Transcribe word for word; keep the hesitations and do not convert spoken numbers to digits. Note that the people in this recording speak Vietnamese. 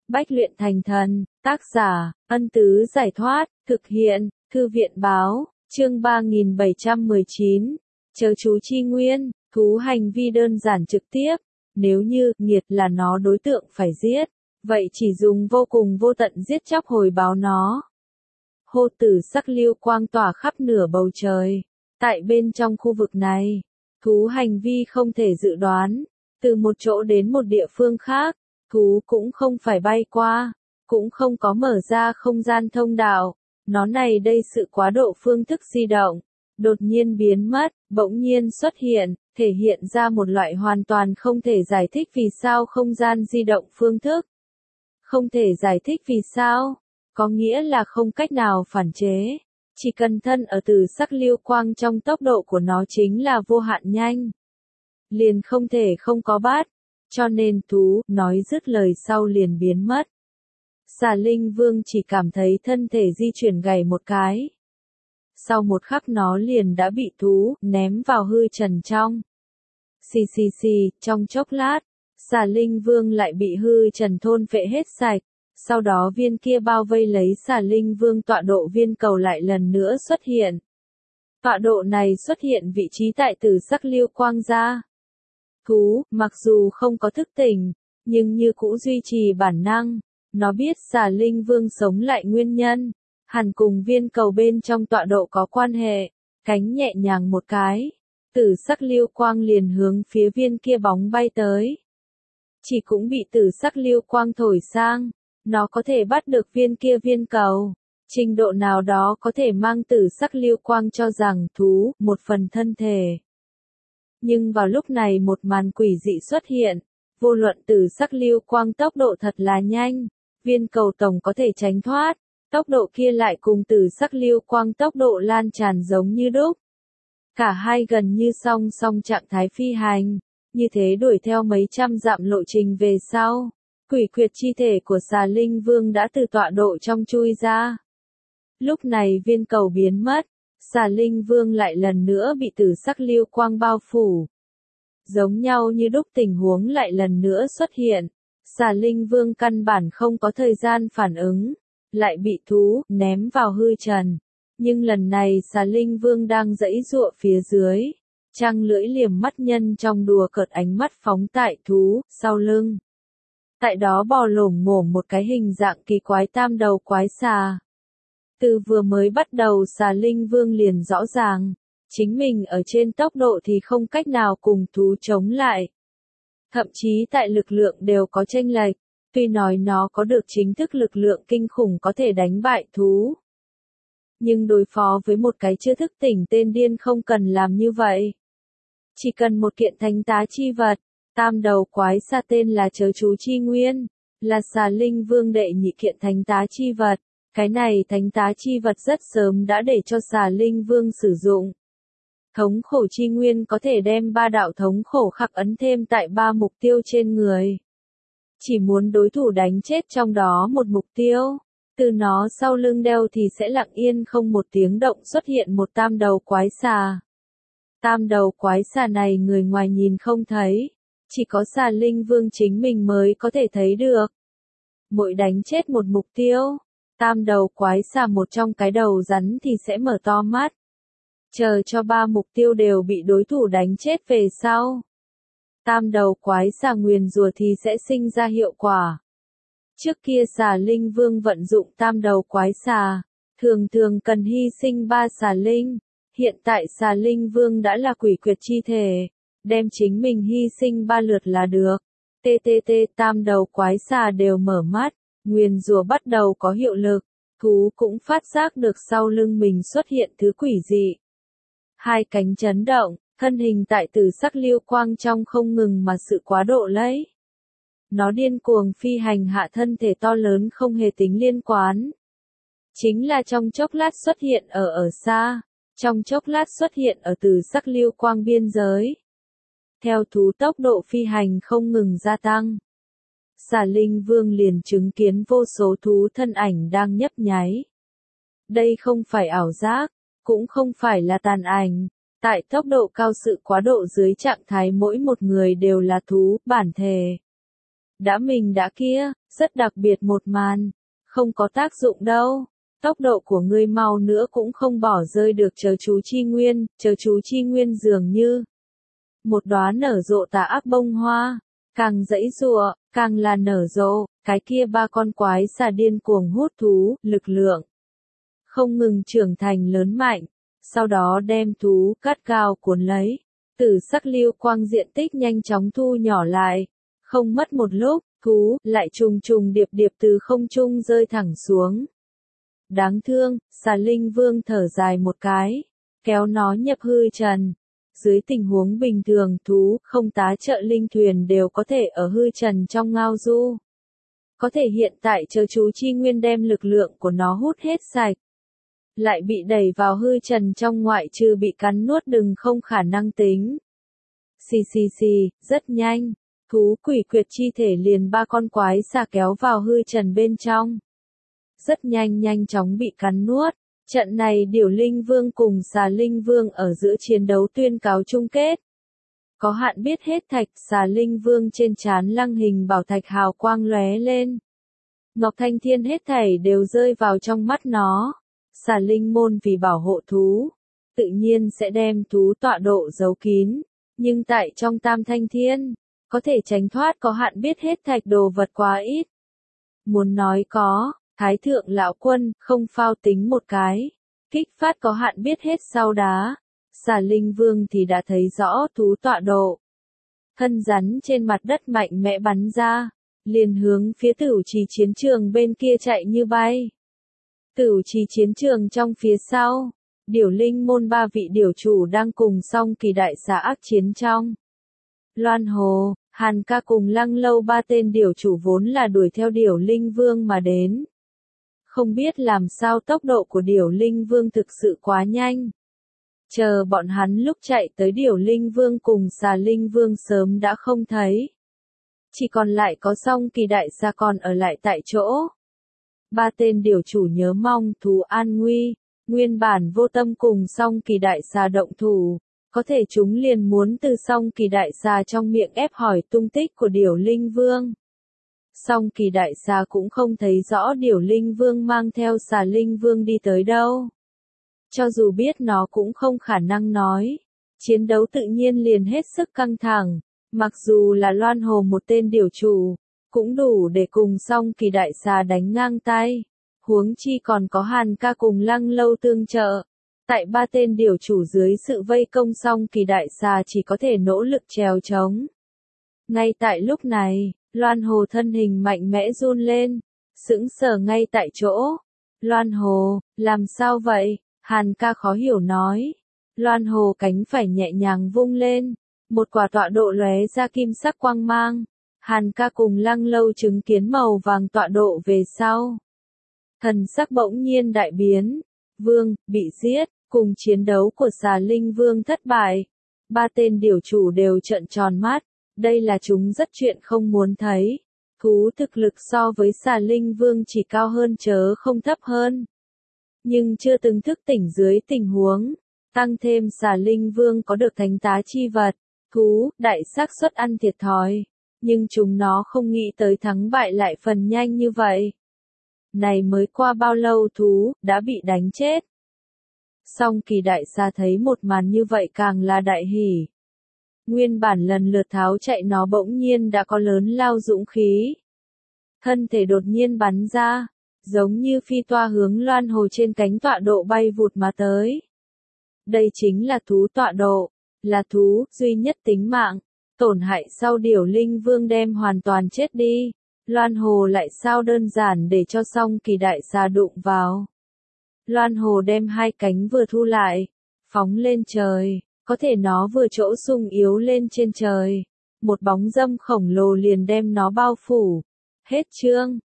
Bách luyện thành thần, tác giả, Ân Tứ Giải Thoát, thực hiện, Thư viện báo, chương ba nghìn bảy trăm mười chín, chớ chú chi nguyên, thú hành vi đơn giản trực tiếp, nếu như, nghiệt là nó đối tượng phải giết, vậy chỉ dùng vô cùng vô tận giết chóc hồi báo nó. Hô tử sắc lưu quang tỏa khắp nửa bầu trời, tại bên trong khu vực này, thú hành vi không thể dự đoán, từ một chỗ đến một địa phương khác, thú cũng không phải bay qua, cũng không có mở ra không gian thông đạo, nó này đây sự quá độ phương thức di động, đột nhiên biến mất, bỗng nhiên xuất hiện, thể hiện ra một loại hoàn toàn không thể giải thích vì sao không gian di động phương thức. Không thể giải thích vì sao, có nghĩa là không cách nào phản chế, chỉ cần thân ở từ sắc lưu quang trong tốc độ của nó chính là vô hạn nhanh. Liền không thể không có bát, cho nên thú, nói dứt lời sau liền biến mất. Xà Linh Vương chỉ cảm thấy thân thể di chuyển gầy một cái. Sau một khắc nó liền đã bị thú, ném vào hư trần trong. Xì xì xì, trong chốc lát, Xà Linh Vương lại bị hư trần thôn phệ hết sạch. Sau đó viên kia bao vây lấy Xà Linh Vương tọa độ viên cầu lại lần nữa xuất hiện. Tọa độ này xuất hiện vị trí tại từ sắc lưu quang ra. Thú, mặc dù không có thức tỉnh, nhưng như cũ duy trì bản năng, nó biết Xà Linh Vương sống lại nguyên nhân, hẳn cùng viên cầu bên trong tọa độ có quan hệ, cánh nhẹ nhàng một cái, tử sắc lưu quang liền hướng phía viên kia bóng bay tới. Chỉ cũng bị tử sắc lưu quang thổi sang, nó có thể bắt được viên kia viên cầu, trình độ nào đó có thể mang tử sắc lưu quang cho rằng thú, một phần thân thể. Nhưng vào lúc này một màn quỷ dị xuất hiện, vô luận tử sắc lưu quang tốc độ thật là nhanh, viên cầu tổng có thể tránh thoát, tốc độ kia lại cùng tử sắc lưu quang tốc độ lan tràn giống như đúc. Cả hai gần như song song trạng thái phi hành, như thế đuổi theo mấy trăm dặm lộ trình về sau, quỷ quyệt chi thể của Xà Linh Vương đã từ tọa độ trong chui ra. Lúc này viên cầu biến mất. Xà Linh Vương lại lần nữa bị tử sắc lưu quang bao phủ. Giống nhau như đúc tình huống lại lần nữa xuất hiện. Xà Linh Vương căn bản không có thời gian phản ứng, lại bị thú ném vào hư trần. Nhưng lần này Xà Linh Vương đang giãy giụa phía dưới, trăng lưỡi liềm mắt nhân trong đùa cợt ánh mắt phóng tại thú sau lưng. Tại đó bò lổm ngổm một cái hình dạng kỳ quái tam đầu quái xà. Từ vừa mới bắt đầu Xà Linh Vương liền rõ ràng, chính mình ở trên tốc độ thì không cách nào cùng thú chống lại. Thậm chí tại lực lượng đều có chênh lệch, tuy nói nó có được chính thức lực lượng kinh khủng có thể đánh bại thú. Nhưng đối phó với một cái chưa thức tỉnh tên điên không cần làm như vậy. Chỉ cần một kiện thánh tá chi vật, tam đầu quái xà tên là chớ chú chi nguyên, là Xà Linh Vương đệ nhị kiện thánh tá chi vật. Cái này thánh tá chi vật rất sớm đã để cho Xà Linh Vương sử dụng. Thống khổ chi nguyên có thể đem ba đạo thống khổ khắc ấn thêm tại ba mục tiêu trên người. Chỉ muốn đối thủ đánh chết trong đó một mục tiêu, từ nó sau lưng đeo thì sẽ lặng yên không một tiếng động xuất hiện một tam đầu quái xà. Tam đầu quái xà này người ngoài nhìn không thấy, chỉ có Xà Linh Vương chính mình mới có thể thấy được. Mỗi đánh chết một mục tiêu, tam đầu quái xà một trong cái đầu rắn thì sẽ mở to mắt. Chờ cho ba mục tiêu đều bị đối thủ đánh chết về sau. Tam đầu quái xà nguyền rủa thì sẽ sinh ra hiệu quả. Trước kia Xà Linh Vương vận dụng tam đầu quái xà, thường thường cần hy sinh ba xà linh. Hiện tại Xà Linh Vương đã là quỷ quyệt chi thể, đem chính mình hy sinh ba lượt là được. Tê tê tê tam đầu quái xà đều mở mắt. Nguyền rủa bắt đầu có hiệu lực, thú cũng phát giác được sau lưng mình xuất hiện thứ quỷ dị. Hai cánh chấn động, thân hình tại tử sắc lưu quang trong không ngừng mà sự quá độ lấy. Nó điên cuồng phi hành hạ thân thể to lớn không hề tính liên quan. Chính là trong chốc lát xuất hiện ở ở xa, trong chốc lát xuất hiện ở tử sắc lưu quang biên giới. Theo thú tốc độ phi hành không ngừng gia tăng. Xà Linh Vương liền chứng kiến vô số thú thân ảnh đang nhấp nháy. Đây không phải ảo giác, cũng không phải là tàn ảnh. Tại tốc độ cao sự quá độ dưới trạng thái mỗi một người đều là thú, bản thể. Đã mình đã kia, Rất đặc biệt một màn. Không có tác dụng đâu. Tốc độ của ngươi mau nữa cũng không bỏ rơi được chớ chú chi nguyên, chớ chú chi nguyên dường như một đóa nở rộ tà ác bông hoa, càng dãy giụa, càng là nở rộ, cái kia ba con quái xà điên cuồng hút thú, lực lượng không ngừng trưởng thành lớn mạnh, sau đó đem thú cắt cao cuốn lấy, tử sắc lưu quang diện tích nhanh chóng thu nhỏ lại, không mất một lúc, thú lại trùng trùng điệp điệp từ không trung rơi thẳng xuống. Đáng thương, xà linh vương thở dài một cái, kéo nó nhập hư trần. Dưới tình huống bình thường thú không tá trợ linh thuyền đều có thể ở hư trần trong ngao du. Có thể hiện tại chớ chú chi nguyên đem lực lượng của nó hút hết sạch. Lại bị đẩy vào hư trần trong ngoại trừ bị cắn nuốt đừng không khả năng tính. Xì xì xì, rất nhanh, thú quỷ quyệt chi thể liền ba con quái xà kéo vào hư trần bên trong. Rất nhanh nhanh chóng bị cắn nuốt. Trận này điểu linh vương cùng xà linh vương ở giữa chiến đấu tuyên cáo chung kết. Có hạn biết hết thạch xà linh vương trên trán lăng hình bảo thạch hào quang lóe lên. Ngọc Thanh Thiên hết thảy đều rơi vào trong mắt nó. Xà linh môn vì bảo hộ thú, tự nhiên sẽ đem thú tọa độ giấu kín. Nhưng tại trong Tam Thanh Thiên, có thể tránh thoát có hạn biết hết thạch đồ vật quá ít. Muốn nói có. Thái thượng lão quân, không phao tính một cái. Kích phát có hạn biết hết sau đá. Xà linh vương thì đã thấy rõ thú tọa độ. Thân rắn trên mặt đất mạnh mẽ bắn ra. Liền hướng phía tử trì chiến trường bên kia chạy như bay. Tử trì chiến trường trong phía sau. Điểu linh môn ba vị điểu chủ đang cùng song kỳ đại xà ác chiến trong. Loan Hồ, Hàn Ca cùng Lăng Lâu ba tên điểu chủ vốn là đuổi theo điểu linh vương mà đến. Không biết làm sao tốc độ của điểu linh vương thực sự quá nhanh. Chờ bọn hắn lúc chạy tới điểu linh vương cùng xà linh vương sớm đã không thấy. Chỉ còn lại có song kỳ đại xà còn ở lại tại chỗ. Ba tên điểu chủ nhớ mong thú an nguy, nguyên bản vô tâm cùng song kỳ đại xà động thủ. Có thể chúng liền muốn từ song kỳ đại xà trong miệng ép hỏi tung tích của điểu linh vương. Song kỳ đại xà cũng không thấy rõ điểu linh vương mang theo xà linh vương đi tới đâu. Cho dù biết nó cũng không khả năng nói. Chiến đấu tự nhiên liền hết sức căng thẳng. Mặc dù là Loan Hồ một tên điểu chủ, cũng đủ để cùng song kỳ đại xà đánh ngang tay. Huống chi còn có Hàn Ca cùng Lăng Lâu tương trợ. Tại ba tên điểu chủ dưới sự vây công song kỳ đại xà chỉ có thể nỗ lực trèo trống. Ngay tại lúc này, Loan Hồ thân hình mạnh mẽ run lên, sững sờ ngay tại chỗ. Loan Hồ, làm sao vậy? Hàn Ca khó hiểu nói. Loan Hồ cánh phải nhẹ nhàng vung lên, một quả tọa độ lóe ra kim sắc quang mang. Hàn Ca cùng Lăng Lâu chứng kiến màu vàng tọa độ về sau. Thần sắc bỗng nhiên đại biến. Vương, bị giết, cùng chiến đấu của xà linh vương thất bại. Ba tên điểu chủ đều trợn tròn mắt. Đây là chúng rất chuyện không muốn thấy. Thú thực lực so với xà linh vương chỉ cao hơn chớ không thấp hơn. Nhưng chưa từng thức tỉnh dưới tình huống. Tăng thêm xà linh vương có được thánh tá chi vật. Thú, đại xác suất ăn thiệt thòi. Nhưng chúng nó không nghĩ tới thắng bại lại phần nhanh như vậy. Này mới qua bao lâu thú, đã bị đánh chết. Song kỳ đại xà thấy một màn như vậy càng là đại hỉ. Nguyên bản lần lượt tháo chạy nó bỗng nhiên đã có lớn lao dũng khí. Thân thể đột nhiên bắn ra, giống như phi toa hướng Loan Hồ trên cánh tọa độ bay vụt mà tới. Đây chính là thú tọa độ, là thú duy nhất tính mạng, tổn hại sau điểu linh vương đem hoàn toàn chết đi. Loan Hồ lại sao đơn giản để cho song kỳ đại xà đụng vào. Loan Hồ đem hai cánh vừa thu lại, phóng lên trời. Có thể nó vừa chỗ sung yếu lên trên trời. Một bóng dâm khổng lồ liền đem nó bao phủ. Hết chương.